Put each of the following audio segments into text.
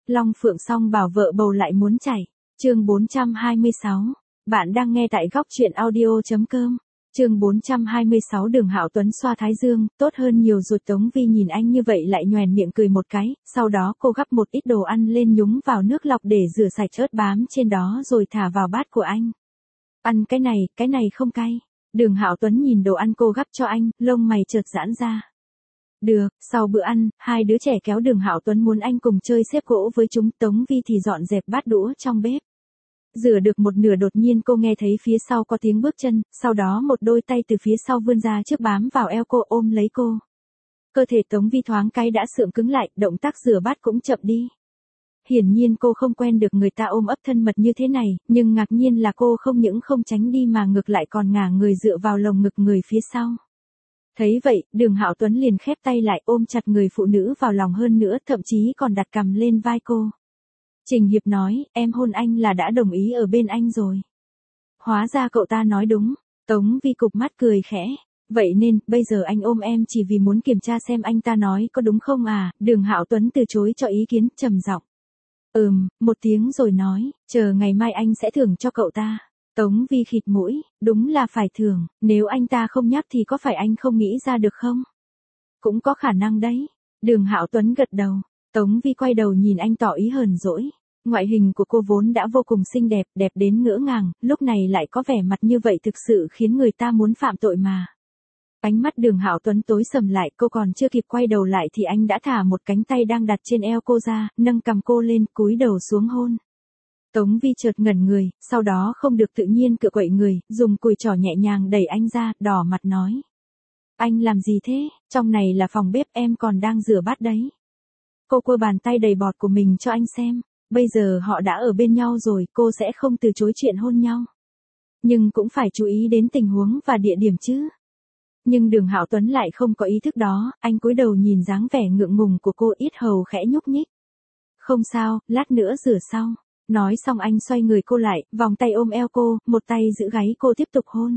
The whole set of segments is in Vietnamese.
Long Phượng song bảo vợ bầu lại muốn chảy. Chương 426. Bạn đang nghe tại góc truyện audio.com. Chương 426 Đường Hạo Tuấn xoa thái dương, tốt hơn nhiều rồi. Tống Vi nhìn anh như vậy lại nhoẻn miệng cười một cái, sau đó cô gắp một ít đồ ăn lên nhúng vào nước lọc để rửa sạch ớt bám trên đó rồi thả vào bát của anh. Ăn cái này không cay. Đường Hạo Tuấn nhìn đồ ăn cô gắp cho anh, lông mày chợt giãn ra. Được, sau bữa ăn, hai đứa trẻ kéo Đường Hạo Tuấn muốn anh cùng chơi xếp gỗ với chúng. Tống Vi thì dọn dẹp bát đũa trong bếp. Rửa được một nửa đột nhiên cô nghe thấy phía sau có tiếng bước chân, sau đó một đôi tay từ phía sau vươn ra trước bám vào eo cô ôm lấy cô. Cơ thể Tống Vi thoáng cái đã sượng cứng lại, động tác rửa bát cũng chậm đi. Hiển nhiên cô không quen được người ta ôm ấp thân mật như thế này, nhưng ngạc nhiên là cô không những không tránh đi mà ngược lại còn ngả người dựa vào lồng ngực người phía sau. Thấy vậy, Đường Hạo Tuấn liền khép tay lại ôm chặt người phụ nữ vào lòng hơn nữa, thậm chí còn đặt cằm lên vai cô. Trình Hiệp nói, em hôn anh là đã đồng ý ở bên anh rồi. Hóa ra cậu ta nói đúng. Tống Vi cụp mắt cười khẽ. Vậy nên, bây giờ anh ôm em chỉ vì muốn kiểm tra xem anh ta nói có đúng không à? Đường Hạo Tuấn từ chối cho ý kiến, trầm giọng. Một tiếng rồi nói, chờ ngày mai anh sẽ thưởng cho cậu ta. Tống Vi khịt mũi, đúng là phải thưởng, nếu anh ta không nhắc thì có phải anh không nghĩ ra được không? Cũng có khả năng đấy. Đường Hạo Tuấn gật đầu. Tống Vi quay đầu nhìn anh tỏ ý hờn dỗi. Ngoại hình của cô vốn đã vô cùng xinh đẹp, đẹp đến ngỡ ngàng, lúc này lại có vẻ mặt như vậy thực sự khiến người ta muốn phạm tội mà. Ánh mắt Đường Hạo Tuấn tối sầm lại, cô còn chưa kịp quay đầu lại thì anh đã thả một cánh tay đang đặt trên eo cô ra, nâng cằm cô lên, cúi đầu xuống hôn. Tống Vi chợt ngẩn người, sau đó không được tự nhiên cựa quậy người, dùng cùi trỏ nhẹ nhàng đẩy anh ra, đỏ mặt nói. Anh làm gì thế, trong này là phòng bếp, em còn đang rửa bát đấy. Cô quơ bàn tay đầy bọt của mình cho anh xem. Bây giờ họ đã ở bên nhau rồi, cô sẽ không từ chối chuyện hôn nhau. Nhưng cũng phải chú ý đến tình huống và địa điểm chứ. Nhưng Đường Hạo Tuấn lại không có ý thức đó, anh cúi đầu nhìn dáng vẻ ngượng ngùng của cô, yết hầu khẽ nhúc nhích. Không sao, lát nữa rửa sau. Nói xong anh xoay người cô lại, vòng tay ôm eo cô, một tay giữ gáy cô tiếp tục hôn.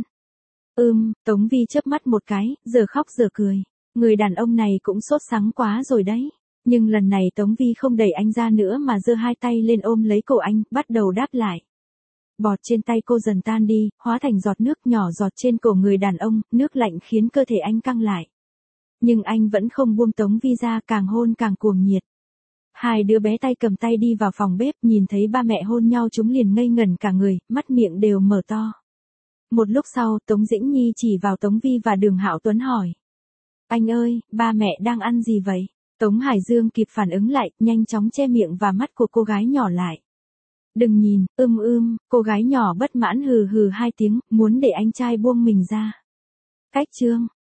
Tống Vi chớp mắt một cái, giờ khóc giờ cười. Người đàn ông này cũng sốt sắng quá rồi đấy. Nhưng lần này Tống Vi không đẩy anh ra nữa mà giơ hai tay lên ôm lấy cổ anh, bắt đầu đáp lại. Bọt trên tay cô dần tan đi, hóa thành giọt nước nhỏ giọt trên cổ người đàn ông, nước lạnh khiến cơ thể anh căng lại. Nhưng anh vẫn không buông Tống Vi ra, càng hôn càng cuồng nhiệt. Hai đứa bé tay cầm tay đi vào phòng bếp, nhìn thấy ba mẹ hôn nhau chúng liền ngây ngẩn cả người, mắt miệng đều mở to. Một lúc sau, Tống Dĩnh Nhi chỉ vào Tống Vi và Đường Hạo Tuấn hỏi. Anh ơi, ba mẹ đang ăn gì vậy? Tống Hải Dương kịp phản ứng lại, nhanh chóng che miệng và mắt của cô gái nhỏ lại. Đừng nhìn, cô gái nhỏ bất mãn hừ hừ hai tiếng, muốn để anh trai buông mình ra. Cách chương.